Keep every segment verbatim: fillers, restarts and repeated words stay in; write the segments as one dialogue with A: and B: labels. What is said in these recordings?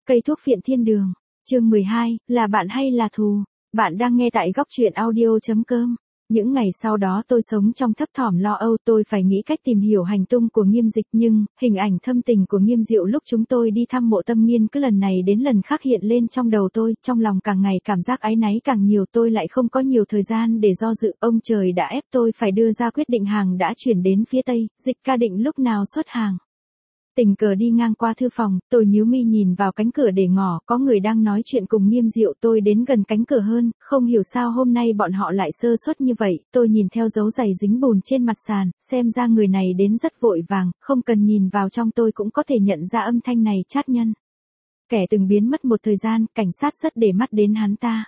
A: Cây thuốc phiện thiên đường. Chương mười hai, là bạn hay là thù? Bạn đang nghe tại góc truyện audio.com. Những ngày sau đó tôi sống trong thấp thỏm lo âu, tôi phải nghĩ cách tìm hiểu hành tung của Nghiêm Dịch, nhưng hình ảnh thâm tình của Nghiêm Diệu lúc chúng tôi đi thăm mộ Tâm Nghiên cứ lần này đến lần khác hiện lên trong đầu tôi, trong lòng càng ngày cảm giác áy náy càng nhiều, tôi lại không có nhiều thời gian để do dự, ông trời đã ép tôi phải đưa ra quyết định, hàng đã chuyển đến phía Tây, Dịch ca định lúc nào xuất hàng. Tình cờ đi ngang qua thư phòng, tôi nhíu mi nhìn vào cánh cửa để ngỏ, có người đang nói chuyện cùng Nghiêm Diệu, tôi đến gần cánh cửa hơn, không hiểu sao hôm nay bọn họ lại sơ suất như vậy, tôi nhìn theo dấu giày dính bùn trên mặt sàn, xem ra người này đến rất vội vàng, không cần nhìn vào trong tôi cũng có thể nhận ra âm thanh này chát nhân. Kẻ từng biến mất một thời gian, cảnh sát rất để mắt đến hắn ta.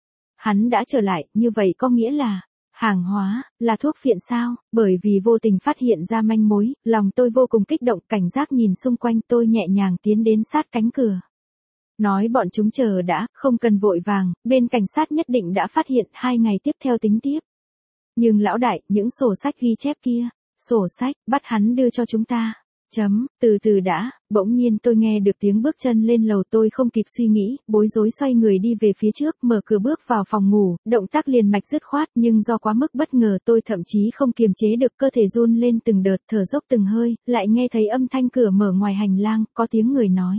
A: Hắn đã trở lại, như vậy có nghĩa là... hàng hóa, là thuốc phiện sao? Bởi vì vô tình phát hiện ra manh mối, lòng tôi vô cùng kích động, cảnh giác nhìn xung quanh, tôi nhẹ nhàng tiến đến sát cánh cửa. Nói bọn chúng chờ đã, không cần vội vàng, bên cảnh sát nhất định đã phát hiện, hai ngày tiếp theo tính tiếp. Nhưng lão đại, những sổ sách ghi chép kia, sổ sách, bắt hắn đưa cho chúng ta. Chấm, từ từ đã, bỗng nhiên tôi nghe được tiếng bước chân lên lầu, tôi không kịp suy nghĩ, bối rối xoay người đi về phía trước, mở cửa bước vào phòng ngủ, động tác liền mạch dứt khoát, nhưng do quá mức bất ngờ tôi thậm chí không kiềm chế được, cơ thể run lên từng đợt, thở dốc từng hơi, lại nghe thấy âm thanh cửa mở ngoài hành lang, có tiếng người nói.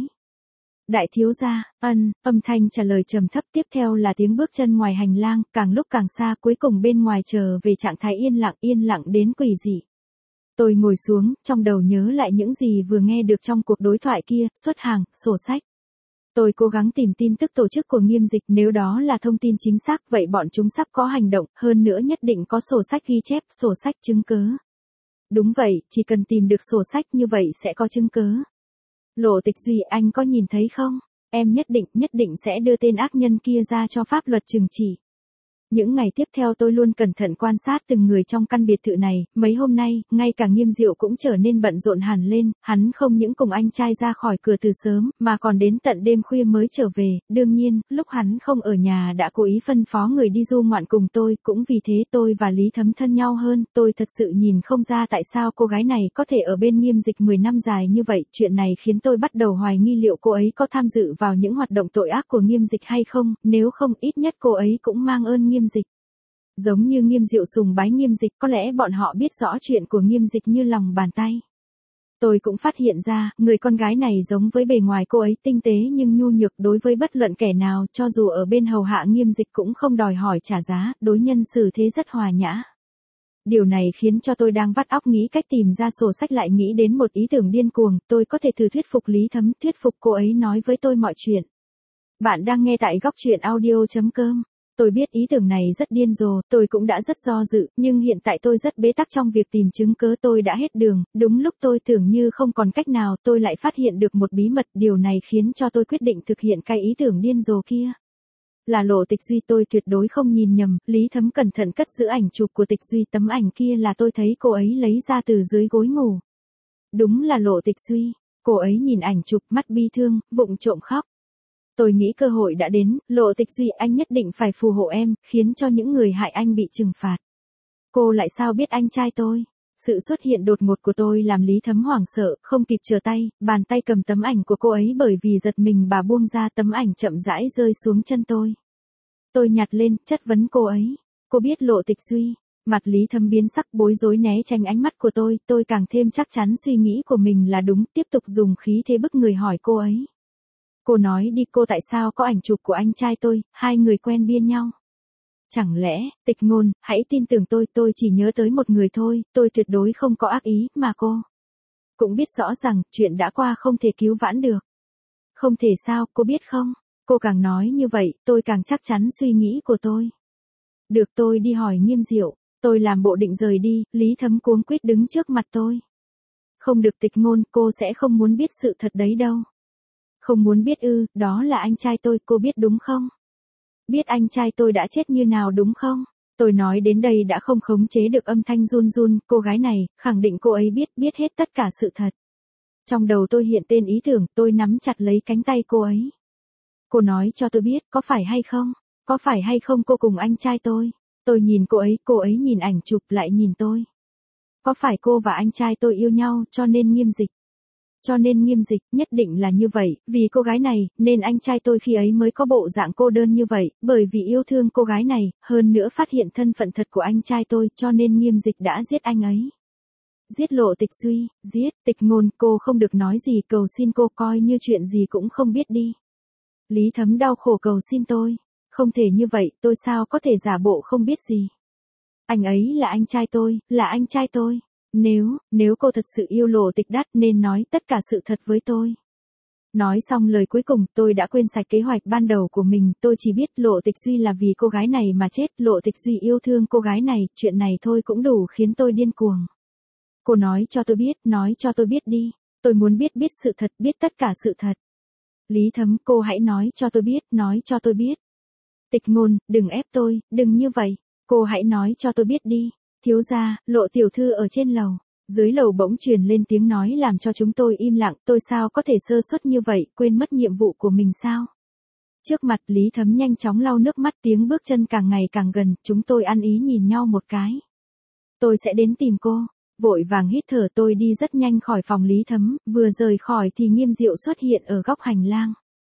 A: Đại thiếu gia, ân, âm thanh trả lời trầm thấp, tiếp theo là tiếng bước chân ngoài hành lang, càng lúc càng xa, cuối cùng bên ngoài trở về trạng thái yên lặng, yên lặng đến quỷ dị. Tôi ngồi xuống, trong đầu nhớ lại những gì vừa nghe được trong cuộc đối thoại kia, xuất hàng, sổ sách. Tôi cố gắng tìm tin tức tổ chức của Nghiêm Dịch, nếu đó là thông tin chính xác, vậy bọn chúng sắp có hành động, hơn nữa nhất định có sổ sách ghi chép, sổ sách chứng cứ. Đúng vậy, chỉ cần tìm được sổ sách như vậy sẽ có chứng cứ. Lộ Tịch Duy, anh có nhìn thấy không? Em nhất định, nhất định sẽ đưa tên ác nhân kia ra cho pháp luật trừng trị. Những ngày tiếp theo tôi luôn cẩn thận quan sát từng người trong căn biệt thự này, mấy hôm nay, ngay cả Nghiêm Diệu cũng trở nên bận rộn hẳn lên, hắn không những cùng anh trai ra khỏi cửa từ sớm, mà còn đến tận đêm khuya mới trở về, đương nhiên, lúc hắn không ở nhà đã cố ý phân phó người đi du ngoạn cùng tôi, cũng vì thế tôi và Lý Thấm thân nhau hơn, tôi thật sự nhìn không ra tại sao cô gái này có thể ở bên Nghiêm Dịch mười năm dài như vậy, chuyện này khiến tôi bắt đầu hoài nghi liệu cô ấy có tham dự vào những hoạt động tội ác của Nghiêm Dịch hay không, nếu không ít nhất cô ấy cũng mang ơn Nghiêm Dịch. Giống như Nghiêm Diệu sùng bái Nghiêm Dịch, có lẽ bọn họ biết rõ chuyện của Nghiêm Dịch như lòng bàn tay. Tôi cũng phát hiện ra, người con gái này giống với bề ngoài cô ấy tinh tế nhưng nhu nhược đối với bất luận kẻ nào, cho dù ở bên hầu hạ Nghiêm Dịch cũng không đòi hỏi trả giá, đối nhân xử thế rất hòa nhã. Điều này khiến cho tôi đang vắt óc nghĩ cách tìm ra sổ sách lại nghĩ đến một ý tưởng điên cuồng, tôi có thể thử thuyết phục Lý Thấm, thuyết phục cô ấy nói với tôi mọi chuyện. Bạn đang nghe tại góc truyện audio.com. Tôi biết ý tưởng này rất điên rồ, tôi cũng đã rất do dự, nhưng hiện tại tôi rất bế tắc trong việc tìm chứng cớ, tôi đã hết đường, đúng lúc tôi tưởng như không còn cách nào, tôi lại phát hiện được một bí mật, điều này khiến cho tôi quyết định thực hiện cái ý tưởng điên rồ kia. Là Lộ Tịch Duy, tôi tuyệt đối không nhìn nhầm, Lý Thấm cẩn thận cất giữ ảnh chụp của Tịch Duy, tấm ảnh kia là tôi thấy cô ấy lấy ra từ dưới gối ngủ. Đúng là Lộ Tịch Duy, cô ấy nhìn ảnh chụp, mắt bi thương, vụng trộm khóc. Tôi nghĩ cơ hội đã đến, Lộ Tịch Duy, anh nhất định phải phù hộ em, khiến cho những người hại anh bị trừng phạt. Cô lại sao biết anh trai tôi? Sự xuất hiện đột ngột của tôi làm Lý Thấm hoảng sợ, không kịp trở tay, bàn tay cầm tấm ảnh của cô ấy bởi vì giật mình bà buông ra, tấm ảnh chậm rãi rơi xuống chân tôi. Tôi nhặt lên, chất vấn cô ấy. Cô biết Lộ Tịch Duy? Mặt Lý Thấm biến sắc, bối rối né tránh ánh mắt của tôi, tôi càng thêm chắc chắn suy nghĩ của mình là đúng, tiếp tục dùng khí thế bức người hỏi cô ấy. Cô nói đi, cô tại sao có ảnh chụp của anh trai tôi, hai người quen biết nhau. Chẳng lẽ, Tịch Ngôn, hãy tin tưởng tôi, tôi chỉ nhớ tới một người thôi, tôi tuyệt đối không có ác ý, mà cô cũng biết rõ rằng, chuyện đã qua không thể cứu vãn được. Không thể sao, cô biết không? Cô càng nói như vậy, tôi càng chắc chắn suy nghĩ của tôi. Được, tôi đi hỏi Nghiêm Diệu, tôi làm bộ định rời đi, Lý Thấm cuống quýt đứng trước mặt tôi. Không được Tịch Ngôn, cô sẽ không muốn biết sự thật đấy đâu. Không muốn biết ư, đó là anh trai tôi, cô biết đúng không? Biết anh trai tôi đã chết như nào đúng không? Tôi nói đến đây đã không khống chế được âm thanh run run, cô gái này, khẳng định cô ấy biết, biết hết tất cả sự thật. Trong đầu tôi hiện tên ý tưởng, tôi nắm chặt lấy cánh tay cô ấy. Cô nói cho tôi biết, có phải hay không? Có phải hay không cô cùng anh trai tôi? Tôi nhìn cô ấy, cô ấy nhìn ảnh chụp lại nhìn tôi. Có phải cô và anh trai tôi yêu nhau cho nên Nghiêm Dịch Cho nên Nghiêm Dịch, nhất định là như vậy, vì cô gái này, nên anh trai tôi khi ấy mới có bộ dạng cô đơn như vậy, bởi vì yêu thương cô gái này, hơn nữa phát hiện thân phận thật của anh trai tôi, cho nên Nghiêm Dịch đã giết anh ấy. Giết Lộ Tịch Duy, giết, Tịch Ngôn, cô không được nói gì, cầu xin cô, coi như chuyện gì cũng không biết đi. Lý Thấm đau khổ cầu xin tôi, không thể như vậy, tôi sao có thể giả bộ không biết gì. Anh ấy là anh trai tôi, là anh trai tôi. Nếu, nếu cô thật sự yêu Lộ Tịch Đắt nên nói tất cả sự thật với tôi. Nói xong lời cuối cùng, tôi đã quên sạch kế hoạch ban đầu của mình, tôi chỉ biết Lộ Tịch Duy là vì cô gái này mà chết, Lộ Tịch Duy yêu thương cô gái này, chuyện này thôi cũng đủ khiến tôi điên cuồng. Cô nói cho tôi biết, nói cho tôi biết đi, tôi muốn biết biết sự thật, biết tất cả sự thật. Lý Thấm, cô hãy nói cho tôi biết, nói cho tôi biết. Tịch Ngôn, đừng ép tôi, đừng như vậy, cô hãy nói cho tôi biết đi. Thiếu gia, Lộ tiểu thư ở trên lầu. Dưới lầu bỗng truyền lên tiếng nói làm cho chúng tôi im lặng, tôi sao có thể sơ suất như vậy, quên mất nhiệm vụ của mình sao? Trước mặt Lý Thấm nhanh chóng lau nước mắt, tiếng bước chân càng ngày càng gần, chúng tôi ăn ý nhìn nhau một cái. Tôi sẽ đến tìm cô, vội vàng hít thở, tôi đi rất nhanh khỏi phòng Lý Thấm, vừa rời khỏi thì Nghiêm Diệu xuất hiện ở góc hành lang.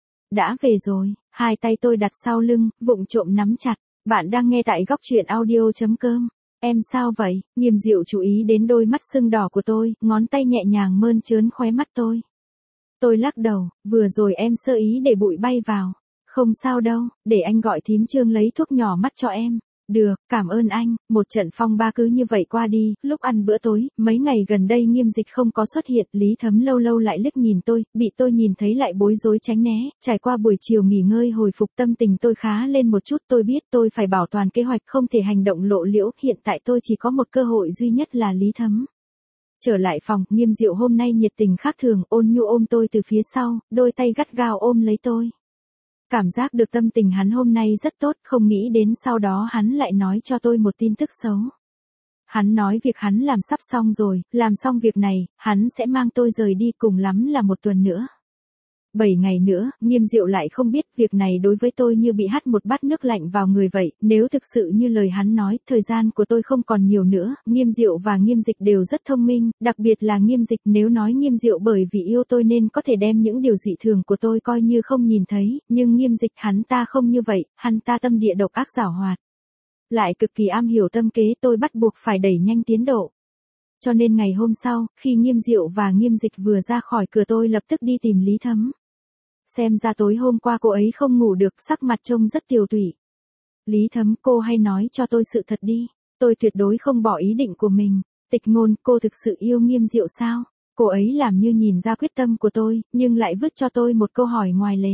A: Đã về rồi, hai tay tôi đặt sau lưng, vụng trộm nắm chặt, bạn đang nghe tại góc truyện audio chấm com. Em sao vậy? Nghiêm Diệu chú ý đến đôi mắt sưng đỏ của tôi, ngón tay nhẹ nhàng mơn trớn khóe mắt tôi. Tôi lắc đầu, vừa rồi em sơ ý để bụi bay vào. Không sao đâu, để anh gọi thím Trương lấy thuốc nhỏ mắt cho em. Được, cảm ơn anh. Một trận phong ba cứ như vậy qua đi, lúc ăn bữa tối, mấy ngày gần đây Nghiêm Dịch không có xuất hiện, Lý Thấm lâu lâu lại liếc nhìn tôi, bị tôi nhìn thấy lại bối rối tránh né, trải qua buổi chiều nghỉ ngơi hồi phục tâm tình tôi khá lên một chút, tôi biết tôi phải bảo toàn kế hoạch không thể hành động lộ liễu, hiện tại tôi chỉ có một cơ hội duy nhất là Lý Thấm. Trở lại phòng, Nghiêm Diệu hôm nay nhiệt tình khác thường, ôn nhu ôm tôi từ phía sau, đôi tay gắt gao ôm lấy tôi. Cảm giác được tâm tình hắn hôm nay rất tốt, không nghĩ đến sau đó hắn lại nói cho tôi một tin tức xấu. Hắn nói việc hắn làm sắp xong rồi, làm xong việc này, hắn sẽ mang tôi rời đi, cùng lắm là một tuần nữa. Bảy ngày nữa, Nghiêm Diệu lại không biết, việc này đối với tôi như bị hắt một bát nước lạnh vào người vậy, nếu thực sự như lời hắn nói, thời gian của tôi không còn nhiều nữa, Nghiêm Diệu và Nghiêm Dịch đều rất thông minh, đặc biệt là Nghiêm Dịch, nếu nói Nghiêm Diệu bởi vì yêu tôi nên có thể đem những điều dị thường của tôi coi như không nhìn thấy, nhưng Nghiêm Dịch hắn ta không như vậy, hắn ta tâm địa độc ác giảo hoạt. Lại cực kỳ am hiểu tâm kế, tôi bắt buộc phải đẩy nhanh tiến độ. Cho nên ngày hôm sau, khi Nghiêm Diệu và Nghiêm Dịch vừa ra khỏi cửa tôi lập tức đi tìm Lý Thấm. Xem ra tối hôm qua cô ấy không ngủ được, sắc mặt trông rất tiều tụy. Lý Thấm, cô hay nói cho tôi sự thật đi, tôi tuyệt đối không bỏ ý định của mình. Tịch Ngôn, cô thực sự yêu Nghiêm Diệu sao? Cô ấy làm như nhìn ra quyết tâm của tôi, nhưng lại vứt cho tôi một câu hỏi ngoài lề.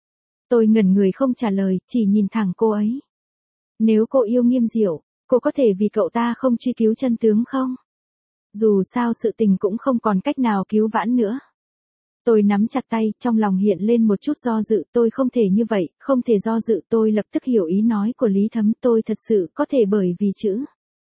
A: Tôi ngẩn người không trả lời, chỉ nhìn thẳng cô ấy. Nếu cô yêu Nghiêm Diệu, cô có thể vì cậu ta không truy cứu chân tướng không? Dù sao sự tình cũng không còn cách nào cứu vãn nữa. Tôi nắm chặt tay, trong lòng hiện lên một chút do dự, tôi không thể như vậy, không thể do dự, tôi lập tức hiểu ý nói của Lý Thấm, tôi thật sự có thể bởi vì chữ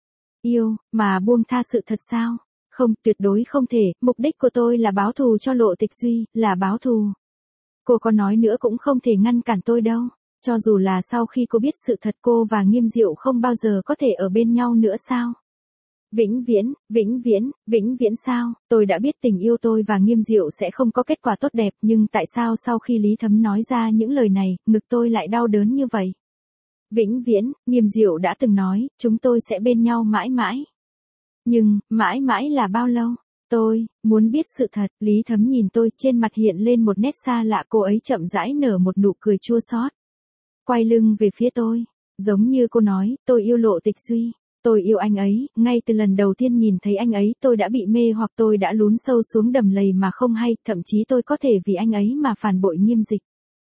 A: yêu, mà buông tha sự thật sao? Không, tuyệt đối không thể, mục đích của tôi là báo thù cho Lộ Tịch Duy, là báo thù. Cô có nói nữa cũng không thể ngăn cản tôi đâu, cho dù là sau khi cô biết sự thật cô và Nghiêm Diệu không bao giờ có thể ở bên nhau nữa sao? Vĩnh viễn, vĩnh viễn, vĩnh viễn sao? Tôi đã biết tình yêu tôi và Nghiêm Diệu sẽ không có kết quả tốt đẹp, nhưng tại sao sau khi Lý Thấm nói ra những lời này, ngực tôi lại đau đớn như vậy? Vĩnh viễn, Nghiêm Diệu đã từng nói, chúng tôi sẽ bên nhau mãi mãi. Nhưng, mãi mãi là bao lâu? Tôi, muốn biết sự thật, Lý Thấm nhìn tôi, trên mặt hiện lên một nét xa lạ, cô ấy chậm rãi nở một nụ cười chua xót. Quay lưng về phía tôi, giống như cô nói, tôi yêu Lộ Tịch Duy. Tôi yêu anh ấy, ngay từ lần đầu tiên nhìn thấy anh ấy tôi đã bị mê hoặc tôi đã lún sâu xuống đầm lầy mà không hay, thậm chí tôi có thể vì anh ấy mà phản bội Nghiêm Dịch.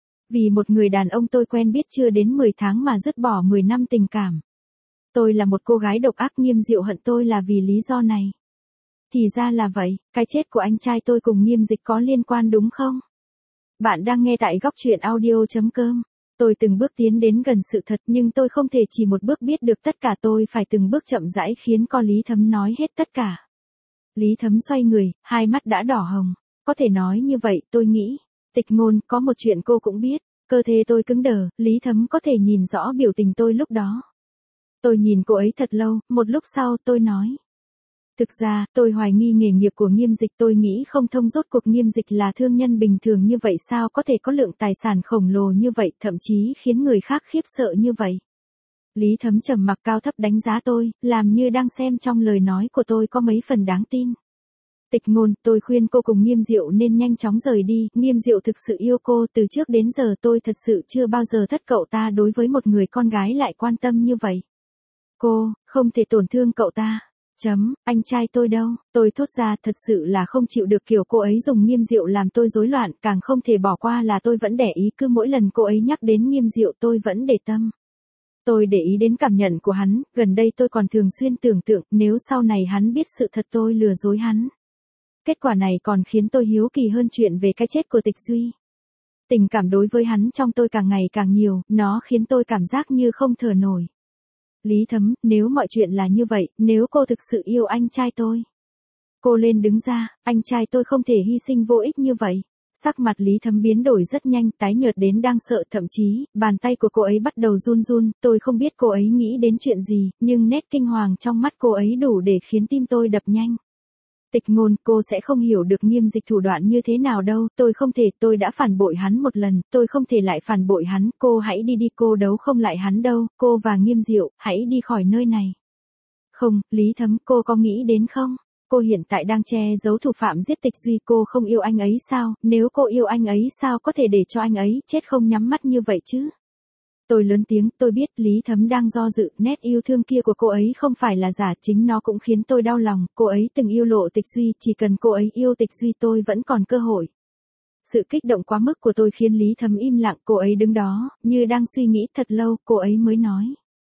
A: Vì một người đàn ông tôi quen biết chưa đến mười tháng mà dứt bỏ mười năm tình cảm. Tôi là một cô gái độc ác, Nghiêm Diệu hận tôi là vì lý do này. Thì ra là vậy, cái chết của anh trai tôi cùng Nghiêm Dịch có liên quan đúng không? Bạn đang nghe tại góc truyện audio chấm com. Tôi từng bước tiến đến gần sự thật nhưng tôi không thể chỉ một bước biết được tất cả, tôi phải từng bước chậm rãi khiến con Lý Thấm nói hết tất cả. Lý Thấm xoay người, hai mắt đã đỏ hồng. Có thể nói như vậy, tôi nghĩ. Tịch Ngôn, có một chuyện cô cũng biết. Cơ thể tôi cứng đờ, Lý Thấm có thể nhìn rõ biểu tình tôi lúc đó. Tôi nhìn cô ấy thật lâu, một lúc sau tôi nói. Thực ra, tôi hoài nghi nghề nghiệp của Nghiêm Dịch, tôi nghĩ không thông rốt cuộc Nghiêm Dịch là thương nhân bình thường như vậy sao có thể có lượng tài sản khổng lồ như vậy, thậm chí khiến người khác khiếp sợ như vậy. Lý Thấm trầm mặc cao thấp đánh giá tôi, làm như đang xem trong lời nói của tôi có mấy phần đáng tin. Tịch Ngôn, tôi khuyên cô cùng Nghiêm Diệu nên nhanh chóng rời đi, Nghiêm Diệu thực sự yêu cô, từ trước đến giờ tôi thật sự chưa bao giờ thất cậu ta đối với một người con gái lại quan tâm như vậy. Cô, không thể tổn thương cậu ta. Chấm, anh trai tôi đâu, tôi thốt ra thật sự là không chịu được kiểu cô ấy dùng Nghiêm Diệu làm tôi rối loạn, càng không thể bỏ qua là tôi vẫn để ý, cứ mỗi lần cô ấy nhắc đến Nghiêm Diệu tôi vẫn để tâm. Tôi để ý đến cảm nhận của hắn, gần đây tôi còn thường xuyên tưởng tượng nếu sau này hắn biết sự thật tôi lừa dối hắn. Kết quả này còn khiến tôi hiếu kỳ hơn chuyện về cái chết của Tịch Duy. Tình cảm đối với hắn trong tôi càng ngày càng nhiều, nó khiến tôi cảm giác như không thở nổi. Lý Thấm, nếu mọi chuyện là như vậy, nếu cô thực sự yêu anh trai tôi. Cô lên đứng ra, anh trai tôi không thể hy sinh vô ích như vậy. Sắc mặt Lý Thấm biến đổi rất nhanh, tái nhợt đến đang sợ, thậm chí, bàn tay của cô ấy bắt đầu run run, tôi không biết cô ấy nghĩ đến chuyện gì, nhưng nét kinh hoàng trong mắt cô ấy đủ để khiến tim tôi đập nhanh. Tịch Ngôn, cô sẽ không hiểu được Nghiêm Dịch thủ đoạn như thế nào đâu, tôi không thể, tôi đã phản bội hắn một lần, tôi không thể lại phản bội hắn, cô hãy đi đi, cô đấu không lại hắn đâu, cô và Nghiêm Diệu, hãy đi khỏi nơi này. Không, Lý Thấm, cô có nghĩ đến không? Cô hiện tại đang che giấu thủ phạm giết Tịch Duy, cô không yêu anh ấy sao, nếu cô yêu anh ấy sao có thể để cho anh ấy chết không nhắm mắt như vậy chứ? Tôi lớn tiếng, tôi biết Lý Thấm đang do dự, nét yêu thương kia của cô ấy không phải là giả, chính nó cũng khiến tôi đau lòng, cô ấy từng yêu Lộ Tịch Duy, chỉ cần cô ấy yêu Tịch Duy tôi vẫn còn cơ hội. Sự kích động quá mức của tôi khiến Lý Thấm im lặng, cô ấy đứng đó, như đang suy nghĩ thật lâu, cô ấy mới nói.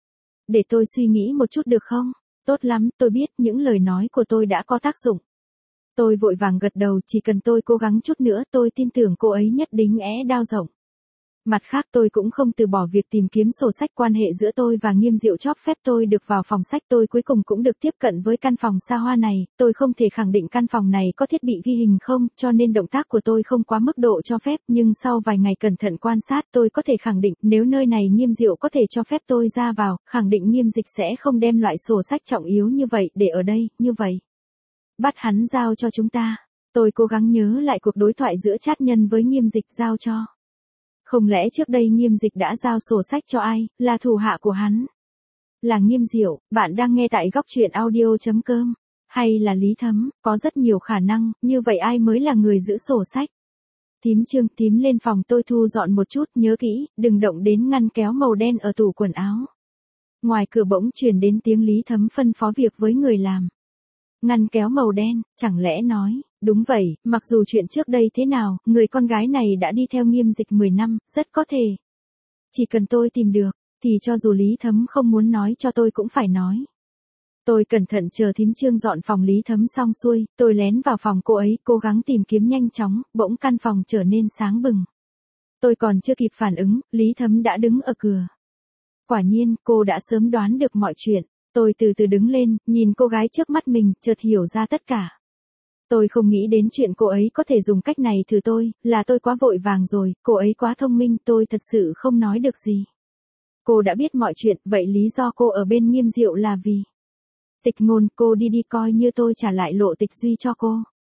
A: Để tôi suy nghĩ một chút được không? Tốt lắm, tôi biết những lời nói của tôi đã có tác dụng. Tôi vội vàng gật đầu, chỉ cần tôi cố gắng chút nữa tôi tin tưởng cô ấy nhất định é đao rộng. Mặt khác tôi cũng không từ bỏ việc tìm kiếm sổ sách quan hệ giữa tôi và Nghiêm Diệu, chóp phép tôi được vào phòng sách, tôi cuối cùng cũng được tiếp cận với căn phòng xa hoa này, tôi không thể khẳng định căn phòng này có thiết bị ghi hình không, cho nên động tác của tôi không quá mức độ cho phép, nhưng sau vài ngày cẩn thận quan sát tôi có thể khẳng định nếu nơi này Nghiêm Diệu có thể cho phép tôi ra vào, khẳng định Nghiêm Dịch sẽ không đem loại sổ sách trọng yếu như vậy để ở đây, như vậy. Bắt hắn giao cho chúng ta. Tôi cố gắng nhớ lại cuộc đối thoại giữa Trát Nhân với Nghiêm Dịch, giao cho. Không lẽ trước đây Nghiêm Dịch đã giao sổ sách cho ai, là thủ hạ của hắn? Là Nghiêm Diệu, bạn đang nghe tại góc truyện audio chấm com. Hay là Lý Thấm, có rất nhiều khả năng, như vậy ai mới là người giữ sổ sách? Tím Trương, tím lên phòng tôi thu dọn một chút, nhớ kỹ, đừng động đến ngăn kéo màu đen ở tủ quần áo. Ngoài cửa bỗng truyền đến tiếng Lý Thấm phân phó việc với người làm. Ngăn kéo màu đen, chẳng lẽ nói, đúng vậy, mặc dù chuyện trước đây thế nào, người con gái này đã đi theo Nghiêm Dịch mười năm, rất có thể. Chỉ cần tôi tìm được, thì cho dù Lý Thấm không muốn nói cho tôi cũng phải nói. Tôi cẩn thận chờ thím Trương dọn phòng Lý Thấm xong xuôi, tôi lén vào phòng cô ấy, cố gắng tìm kiếm nhanh chóng, bỗng căn phòng trở nên sáng bừng. Tôi còn chưa kịp phản ứng, Lý Thấm đã đứng ở cửa. Quả nhiên, cô đã sớm đoán được mọi chuyện. Tôi từ từ đứng lên, nhìn cô gái trước mắt mình, chợt hiểu ra tất cả. Tôi không nghĩ đến chuyện cô ấy có thể dùng cách này thử tôi, là tôi quá vội vàng rồi, cô ấy quá thông minh, tôi thật sự không nói được gì. Cô đã biết mọi chuyện, vậy lý do cô ở bên Nghiêm Diệu là vì... Tịch Ngôn, cô đi đi, coi như tôi trả lại Lộ Tịch Duy cho cô.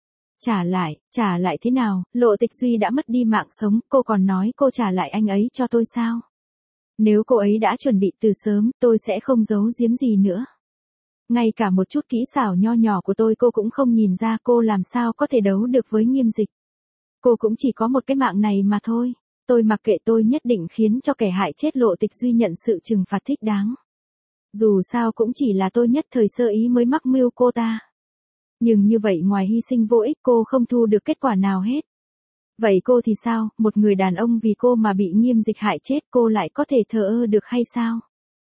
A: Trả lại, trả lại thế nào, Lộ Tịch Duy đã mất đi mạng sống, cô còn nói cô trả lại anh ấy cho tôi sao? Nếu cô ấy đã chuẩn bị từ sớm, tôi sẽ không giấu giếm gì nữa. Ngay cả một chút kỹ xảo nho nhỏ của tôi cô cũng không nhìn ra, cô làm sao có thể đấu được với Nghiêm Dịch. Cô cũng chỉ có một cái mạng này mà thôi. Tôi mặc kệ, tôi nhất định khiến cho kẻ hại chết Lộ Tịch Duy nhận sự trừng phạt thích đáng. Dù sao cũng chỉ là tôi nhất thời sơ ý mới mắc mưu cô ta. Nhưng như vậy ngoài hy sinh vô ích cô không thu được kết quả nào hết. Vậy cô thì sao, một người đàn ông vì cô mà bị Nghiêm Dịch hại chết cô lại có thể thờ ơ được hay sao?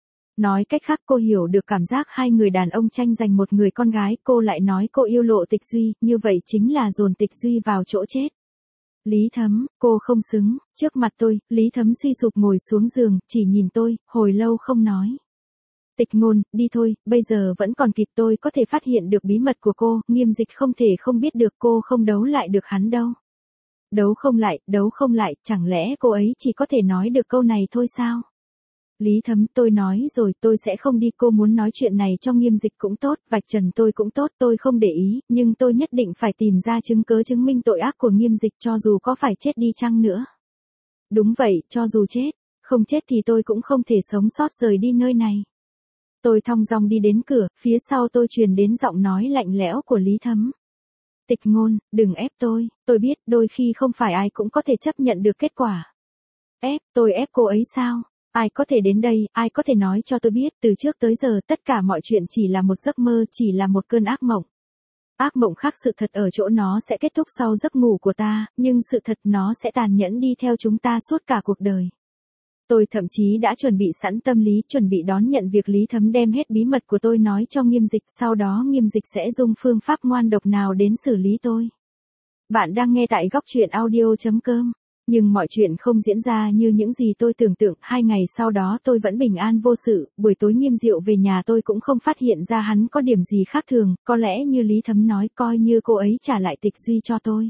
A: Nói cách khác cô hiểu được cảm giác hai người đàn ông tranh giành một người con gái, cô lại nói cô yêu Lộ Tịch Duy, như vậy chính là dồn Tịch Duy vào chỗ chết. Lý Thấm, cô không xứng, trước mặt tôi, Lý Thấm suy sụp ngồi xuống giường, chỉ nhìn tôi, hồi lâu không nói. Tịch Ngôn, đi thôi, bây giờ vẫn còn kịp, tôi có thể phát hiện được bí mật của cô, Nghiêm Dịch không thể không biết được, cô không đấu lại được hắn đâu. Đấu không lại, đấu không lại, chẳng lẽ cô ấy chỉ có thể nói được câu này thôi sao? Lý Thấm, tôi nói rồi tôi sẽ không đi, cô muốn nói chuyện này cho Nghiêm Dịch cũng tốt, vạch trần tôi cũng tốt, tôi không để ý, nhưng tôi nhất định phải tìm ra chứng cớ chứng minh tội ác của Nghiêm Dịch cho dù có phải chết đi chăng nữa. Đúng vậy, cho dù chết, không chết thì tôi cũng không thể sống sót rời đi nơi này. Tôi thong dong đi đến cửa, phía sau tôi truyền đến giọng nói lạnh lẽo của Lý Thấm. Tịch Ngôn, đừng ép tôi, tôi biết đôi khi không phải ai cũng có thể chấp nhận được kết quả. Ép, tôi ép cô ấy sao? Ai có thể đến đây, ai có thể nói cho tôi biết từ trước tới giờ tất cả mọi chuyện chỉ là một giấc mơ, chỉ là một cơn ác mộng. Ác mộng khác sự thật ở chỗ nó sẽ kết thúc sau giấc ngủ của ta, nhưng sự thật nó sẽ tàn nhẫn đi theo chúng ta suốt cả cuộc đời. Tôi thậm chí đã chuẩn bị sẵn tâm lý, chuẩn bị đón nhận việc Lý Thấm đem hết bí mật của tôi nói cho Nghiêm Dịch, sau đó Nghiêm Dịch sẽ dùng phương pháp ngoan độc nào đến xử lý tôi. Bạn đang nghe tại góc truyện audio chấm com. Nhưng mọi chuyện không diễn ra như những gì tôi tưởng tượng, hai ngày sau đó tôi vẫn bình an vô sự, buổi tối Nghiêm Diệu về nhà tôi cũng không phát hiện ra hắn có điểm gì khác thường, có lẽ như Lý Thấm nói, coi như cô ấy trả lại Tịch Duy cho tôi.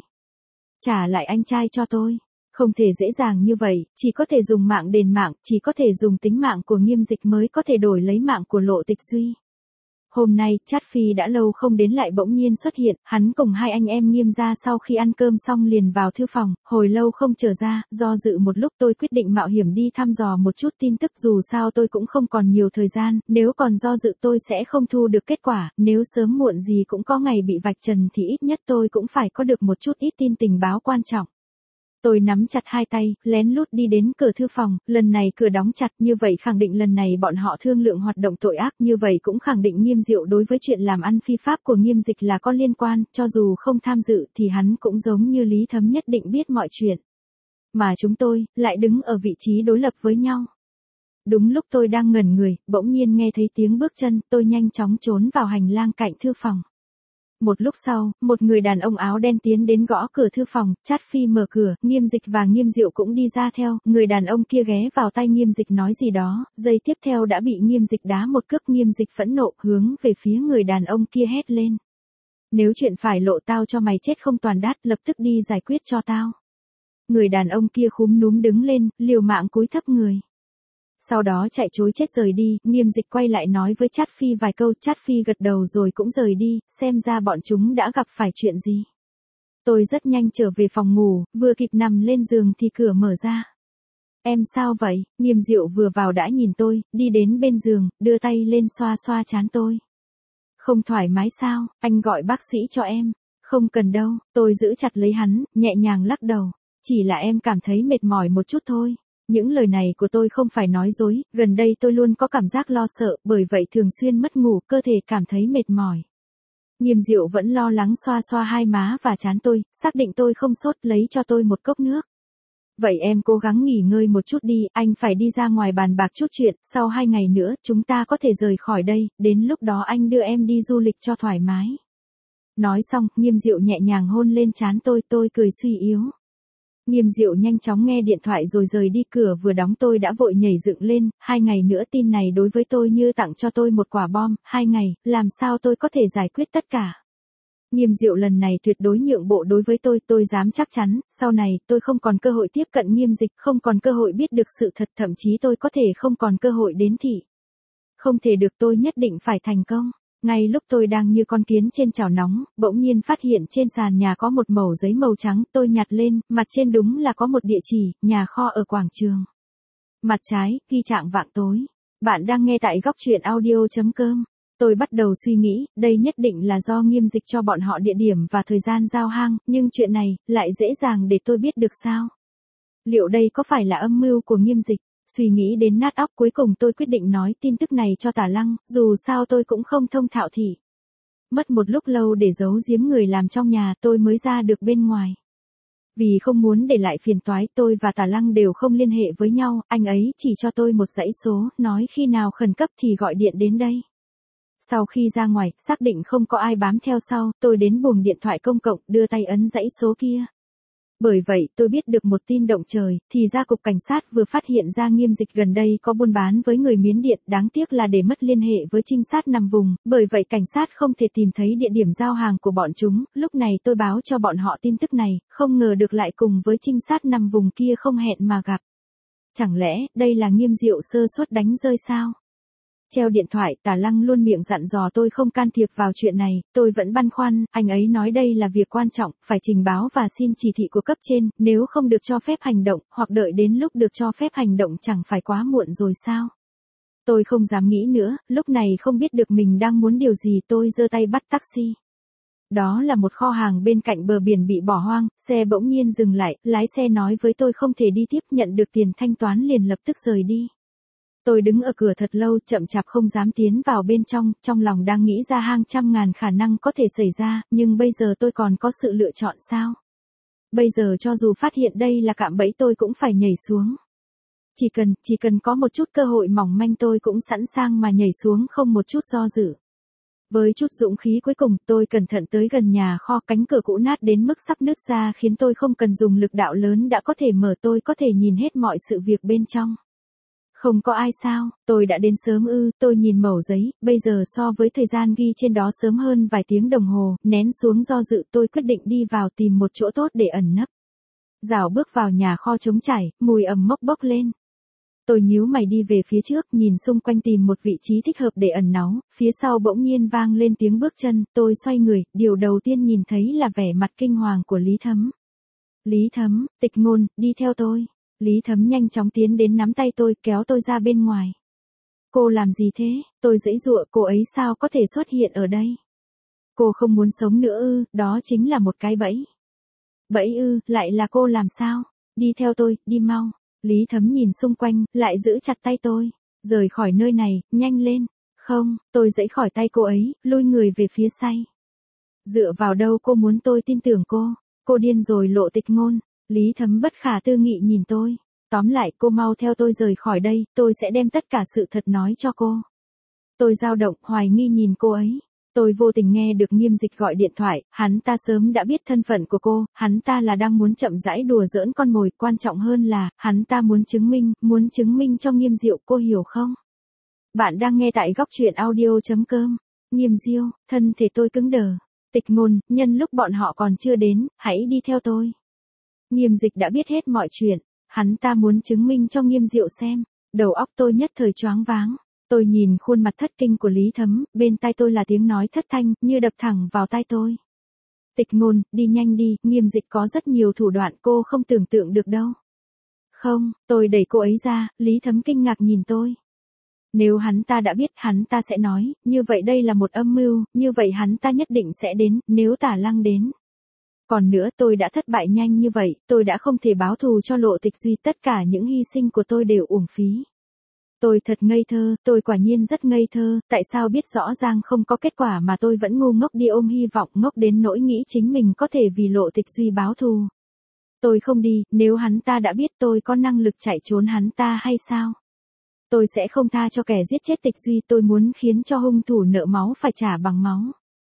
A: Trả lại anh trai cho tôi. Không thể dễ dàng như vậy, chỉ có thể dùng mạng đền mạng, chỉ có thể dùng tính mạng của Nghiêm Dịch mới có thể đổi lấy mạng của Lộ Tịch Duy. Hôm nay, Trát Phi đã lâu không đến lại bỗng nhiên xuất hiện, hắn cùng hai anh em Nghiêm gia sau khi ăn cơm xong liền vào thư phòng, hồi lâu không trở ra, do dự một lúc tôi quyết định mạo hiểm đi thăm dò một chút tin tức, dù sao tôi cũng không còn nhiều thời gian, nếu còn do dự tôi sẽ không thu được kết quả, nếu sớm muộn gì cũng có ngày bị vạch trần thì ít nhất tôi cũng phải có được một chút ít tin tình báo quan trọng. Tôi nắm chặt hai tay, lén lút đi đến cửa thư phòng, lần này cửa đóng chặt, như vậy khẳng định lần này bọn họ thương lượng hoạt động tội ác, như vậy cũng khẳng định Nghiêm Diệu đối với chuyện làm ăn phi pháp của Nghiêm Dịch là có liên quan, cho dù không tham dự thì hắn cũng giống như Lý Thấm nhất định biết mọi chuyện. Mà chúng tôi, lại đứng ở vị trí đối lập với nhau. Đúng lúc tôi đang ngẩn người, bỗng nhiên nghe thấy tiếng bước chân, tôi nhanh chóng trốn vào hành lang cạnh thư phòng. Một lúc sau, một người đàn ông áo đen tiến đến gõ cửa thư phòng, Trát Phi mở cửa, Nghiêm Dịch và Nghiêm Diệu cũng đi ra theo, người đàn ông kia ghé vào tai Nghiêm Dịch nói gì đó, giây tiếp theo đã bị Nghiêm Dịch đá một cước, Nghiêm Dịch phẫn nộ, hướng về phía người đàn ông kia hét lên. Nếu chuyện phải lộ tao cho mày chết không toàn đát, lập tức đi giải quyết cho tao. Người đàn ông kia khúm núm đứng lên, liều mạng cúi thấp người. Sau đó chạy trối chết rời đi, Nghiêm Dịch quay lại nói với Trát Phi vài câu, Trát Phi gật đầu rồi cũng rời đi, xem ra bọn chúng đã gặp phải chuyện gì. Tôi rất nhanh trở về phòng ngủ, vừa kịp nằm lên giường thì cửa mở ra. Em sao vậy? Nghiêm Diệu vừa vào đã nhìn tôi, đi đến bên giường, đưa tay lên xoa xoa trán tôi. Không thoải mái sao, anh gọi bác sĩ cho em. Không cần đâu, tôi giữ chặt lấy hắn, nhẹ nhàng lắc đầu. Chỉ là em cảm thấy mệt mỏi một chút thôi. Những lời này của tôi không phải nói dối, gần đây tôi luôn có cảm giác lo sợ, bởi vậy thường xuyên mất ngủ, cơ thể cảm thấy mệt mỏi. Nghiêm Diệu vẫn lo lắng xoa xoa hai má và trán tôi, xác định tôi không sốt, lấy cho tôi một cốc nước. Vậy em cố gắng nghỉ ngơi một chút đi, anh phải đi ra ngoài bàn bạc chút chuyện, sau hai ngày nữa chúng ta có thể rời khỏi đây, đến lúc đó anh đưa em đi du lịch cho thoải mái. Nói xong, Nghiêm Diệu nhẹ nhàng hôn lên trán tôi, tôi cười suy yếu. Nghiêm Diệu nhanh chóng nghe điện thoại rồi rời đi, cửa vừa đóng tôi đã vội nhảy dựng lên, hai ngày nữa tin này đối với tôi như tặng cho tôi một quả bom, hai ngày, làm sao tôi có thể giải quyết tất cả. Nghiêm Diệu lần này tuyệt đối nhượng bộ đối với tôi, tôi dám chắc chắn, sau này tôi không còn cơ hội tiếp cận Nghiêm Dịch, không còn cơ hội biết được sự thật, thậm chí tôi có thể không còn cơ hội đến thị. Không thể được, tôi nhất định phải thành công. Ngay lúc tôi đang như con kiến trên chảo nóng, bỗng nhiên phát hiện trên sàn nhà có một mẩu giấy màu trắng, tôi nhặt lên, mặt trên đúng là có một địa chỉ, nhà kho ở quảng trường. Mặt trái, ghi trạng vạng tối. Bạn đang nghe tại góc truyện audio chấm com. Tôi bắt đầu suy nghĩ, đây nhất định là do Nghiêm Dịch cho bọn họ địa điểm và thời gian giao hang, nhưng chuyện này, lại dễ dàng để tôi biết được sao? Liệu đây có phải là âm mưu của Nghiêm Dịch? Suy nghĩ đến nát óc, cuối cùng tôi quyết định nói tin tức này cho Tả Lăng, dù sao tôi cũng không thông thạo thị. Mất một lúc lâu để giấu giếm người làm trong nhà, tôi mới ra được bên ngoài. Vì không muốn để lại phiền toái, tôi và Tả Lăng đều không liên hệ với nhau, anh ấy chỉ cho tôi một dãy số, nói khi nào khẩn cấp thì gọi điện đến đây. Sau khi ra ngoài, xác định không có ai bám theo sau, tôi đến buồng điện thoại công cộng, đưa tay ấn dãy số kia. Bởi vậy, tôi biết được một tin động trời, thì ra cục cảnh sát vừa phát hiện ra Nghiêm Dịch gần đây có buôn bán với người Miến Điện, đáng tiếc là để mất liên hệ với trinh sát nằm vùng, bởi vậy cảnh sát không thể tìm thấy địa điểm giao hàng của bọn chúng, lúc này tôi báo cho bọn họ tin tức này, không ngờ được lại cùng với trinh sát nằm vùng kia không hẹn mà gặp. Chẳng lẽ, đây là Nghiêm Diệu sơ suất đánh rơi sao? Treo điện thoại, Tả Lăng luôn miệng dặn dò tôi không can thiệp vào chuyện này, tôi vẫn băn khoăn, anh ấy nói đây là việc quan trọng, phải trình báo và xin chỉ thị của cấp trên, nếu không được cho phép hành động, hoặc đợi đến lúc được cho phép hành động chẳng phải quá muộn rồi sao? Tôi không dám nghĩ nữa, lúc này không biết được mình đang muốn điều gì, tôi giơ tay bắt taxi. Đó là một kho hàng bên cạnh bờ biển bị bỏ hoang, xe bỗng nhiên dừng lại, lái xe nói với tôi không thể đi tiếp, nhận được tiền thanh toán liền lập tức rời đi. Tôi đứng ở cửa thật lâu, chậm chạp không dám tiến vào bên trong, trong lòng đang nghĩ ra hàng trăm ngàn khả năng có thể xảy ra, nhưng bây giờ tôi còn có sự lựa chọn sao? Bây giờ cho dù phát hiện đây là cạm bẫy tôi cũng phải nhảy xuống. Chỉ cần, chỉ cần có một chút cơ hội mỏng manh tôi cũng sẵn sàng mà nhảy xuống không một chút do dự. Với chút dũng khí cuối cùng, tôi cẩn thận tới gần nhà kho, cánh cửa cũ nát đến mức sắp nứt ra khiến tôi không cần dùng lực đạo lớn đã có thể mở, tôi có thể nhìn hết mọi sự việc bên trong. Không có ai sao, tôi đã đến sớm ư, tôi nhìn mẩu giấy, bây giờ so với thời gian ghi trên đó sớm hơn vài tiếng đồng hồ, nén xuống do dự tôi quyết định đi vào tìm một chỗ tốt để ẩn nấp. Rảo bước vào nhà kho trống trải, mùi ẩm mốc bốc lên. Tôi nhíu mày đi về phía trước, nhìn xung quanh tìm một vị trí thích hợp để ẩn náu, phía sau bỗng nhiên vang lên tiếng bước chân, tôi xoay người, điều đầu tiên nhìn thấy là vẻ mặt kinh hoàng của Lý Thấm. Lý Thấm, Tịch Ngôn, đi theo tôi. Lý Thấm nhanh chóng tiến đến nắm tay tôi, kéo tôi ra bên ngoài. Cô làm gì thế? Tôi giãy giụa, cô ấy sao có thể xuất hiện ở đây? Cô không muốn sống nữa ư, đó chính là một cái bẫy. Bẫy ư, lại là cô làm sao? Đi theo tôi, đi mau. Lý Thấm nhìn xung quanh, lại giữ chặt tay tôi. Rời khỏi nơi này, nhanh lên. Không, tôi giãy khỏi tay cô ấy, lùi người về phía sau. Dựa vào đâu cô muốn tôi tin tưởng cô? Cô điên rồi Lộ Tịch Ngôn. Lý Thấm bất khả tư nghị nhìn tôi. Tóm lại, cô mau theo tôi rời khỏi đây, tôi sẽ đem tất cả sự thật nói cho cô. Tôi dao động, hoài nghi nhìn cô ấy. Tôi vô tình nghe được Nghiêm Dịch gọi điện thoại, hắn ta sớm đã biết thân phận của cô, hắn ta là đang muốn chậm rãi đùa giỡn con mồi, quan trọng hơn là, hắn ta muốn chứng minh, muốn chứng minh cho Nghiêm Diệu, cô hiểu không? Bạn đang nghe tại góc truyện audio chấm com. Nghiêm Diêu, thân thể tôi cứng đờ. Tịch Ngôn, nhân lúc bọn họ còn chưa đến, hãy đi theo tôi. Nghiêm Dịch đã biết hết mọi chuyện, hắn ta muốn chứng minh cho Nghiêm Diệu xem, đầu óc tôi nhất thời choáng váng. Tôi nhìn khuôn mặt thất kinh của Lý Thấm, bên tai tôi là tiếng nói thất thanh, như đập thẳng vào tai tôi. Tịch Ngôn, đi nhanh đi, Nghiêm Dịch có rất nhiều thủ đoạn cô không tưởng tượng được đâu. Không, tôi đẩy cô ấy ra, Lý Thấm kinh ngạc nhìn tôi. Nếu hắn ta đã biết, hắn ta sẽ nói, như vậy đây là một âm mưu, như vậy hắn ta nhất định sẽ đến, nếu Tả Lăng đến. Còn nữa, tôi đã thất bại nhanh như vậy, tôi đã không thể báo thù cho Lộ Tịch Duy, tất cả những hy sinh của tôi đều uổng phí. Tôi thật ngây thơ, tôi quả nhiên rất ngây thơ, tại sao biết rõ ràng không có kết quả mà tôi vẫn ngu ngốc đi ôm hy vọng, ngốc đến nỗi nghĩ chính mình có thể vì Lộ Tịch Duy báo thù. Tôi không đi, nếu hắn ta đã biết tôi có năng lực chạy trốn hắn ta hay sao? Tôi sẽ không tha cho kẻ giết chết Tịch Duy, tôi muốn khiến cho hung thủ nợ máu phải trả bằng máu.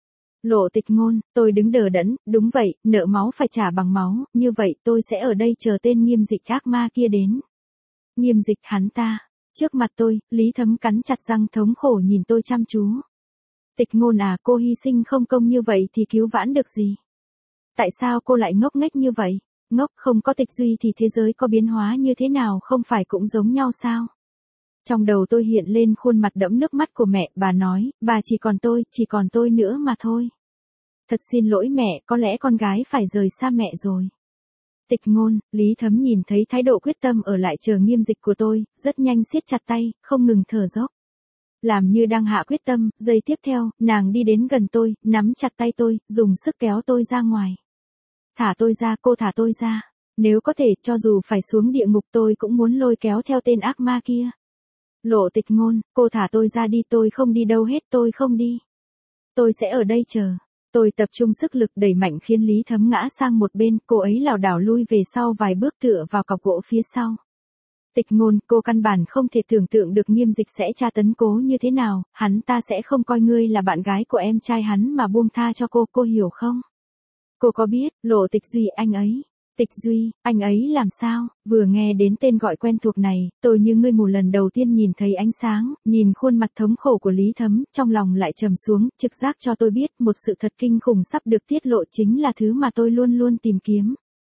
A: Lộ Tịch Ngôn, tôi đứng đờ đẫn, đúng vậy, nợ máu phải trả bằng máu, như vậy tôi sẽ ở đây chờ tên Nghiêm Dịch ác ma kia đến. Nghiêm Dịch hắn ta. Trước mặt tôi, Lý Thấm cắn chặt răng thống khổ nhìn tôi chăm chú. Tịch Ngôn à, cô hy sinh không công như vậy thì cứu vãn được gì? Tại sao cô lại ngốc nghếch như vậy? Ngốc, không có Tịch Duy thì thế giới có biến hóa như thế nào không phải cũng giống nhau sao? Trong đầu tôi hiện lên khuôn mặt đẫm nước mắt của mẹ, bà nói, bà chỉ còn tôi, chỉ còn tôi nữa mà thôi. Thật xin lỗi mẹ, có lẽ con gái phải rời xa mẹ rồi. Tịch Ngôn, Lý Thấm nhìn thấy thái độ quyết tâm ở lại chờ Nghiêm Dịch của tôi, rất nhanh siết chặt tay, không ngừng thở dốc. Làm như đang hạ quyết tâm, giây tiếp theo, nàng đi đến gần tôi, nắm chặt tay tôi, dùng sức kéo tôi ra ngoài. Thả tôi ra, cô thả tôi ra. Nếu có thể, cho dù phải xuống địa ngục tôi cũng muốn lôi kéo theo tên ác ma kia. Lộ Tịch Ngôn, cô thả tôi ra đi, tôi không đi đâu hết, tôi không đi. Tôi sẽ ở đây chờ. Tôi tập trung sức lực đẩy mạnh khiến Lý Thấm ngã sang một bên, cô ấy lảo đảo lui về sau vài bước tựa vào cọc gỗ phía sau. Tịch Ngôn, cô căn bản không thể tưởng tượng được Nghiêm Dịch sẽ tra tấn cố như thế nào, hắn ta sẽ không coi ngươi là bạn gái của em trai hắn mà buông tha cho cô, cô hiểu không? Cô có biết, Lộ Tịch Duy anh ấy. Tịch Duy, anh ấy làm sao? Vừa nghe đến tên gọi quen thuộc này, tôi như ngươi mù lần đầu tiên nhìn thấy ánh sáng, nhìn khuôn mặt thống khổ của Lý Thấm, trong lòng lại trầm xuống, trực giác cho tôi biết một sự thật kinh khủng sắp được tiết lộ chính là thứ mà tôi luôn luôn tìm kiếm.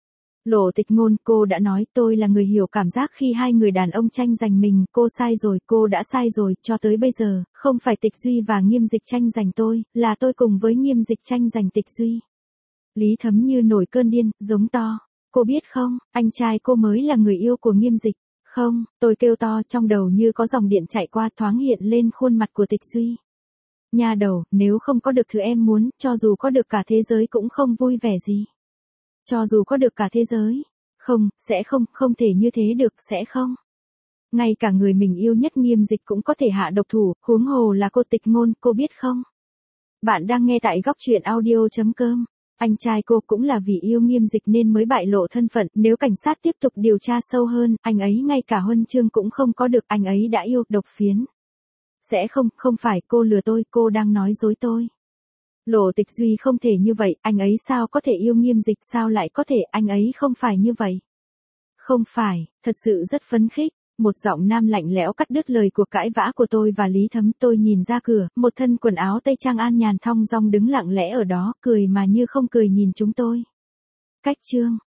A: Lộ Tịch Ngôn, cô đã nói tôi là người hiểu cảm giác khi hai người đàn ông tranh giành mình, cô sai rồi, cô đã sai rồi, cho tới bây giờ, không phải Tịch Duy và Nghiêm Dịch tranh giành tôi, là tôi cùng với Nghiêm Dịch tranh giành Tịch Duy. Lý Thấm như nổi cơn điên, giống to. Cô biết không, anh trai cô mới là người yêu của Nghiêm Dịch. Không, tôi kêu to, trong đầu như có dòng điện chạy qua, thoáng hiện lên khuôn mặt của Tịch Duy. Nha đầu, nếu không có được thứ em muốn, cho dù có được cả thế giới cũng không vui vẻ gì. Cho dù có được cả thế giới. Không, sẽ không, không thể như thế được, sẽ không. Ngay cả người mình yêu nhất Nghiêm Dịch cũng có thể hạ độc thủ, huống hồ là cô Tịch Ngôn, cô biết không? Bạn đang nghe tại góc truyện audio chấm com. Anh trai cô cũng là vì yêu Nghiêm Dịch nên mới bại lộ thân phận, nếu cảnh sát tiếp tục điều tra sâu hơn, anh ấy ngay cả huân chương cũng không có được, anh ấy đã yêu, độc phiến. Sẽ không, không phải, cô lừa tôi, cô đang nói dối tôi. Lộ Tịch Duy không thể như vậy, anh ấy sao có thể yêu Nghiêm Dịch, sao lại có thể, anh ấy không phải như vậy. Không phải, thật sự rất phấn khích. Một giọng nam lạnh lẽo cắt đứt lời cuộc cãi vã của tôi và Lý Thấm. Tôi nhìn ra cửa, một thân quần áo tây trang an nhàn thong dong đứng lặng lẽ ở đó, cười mà như không cười nhìn chúng tôi. Cách chương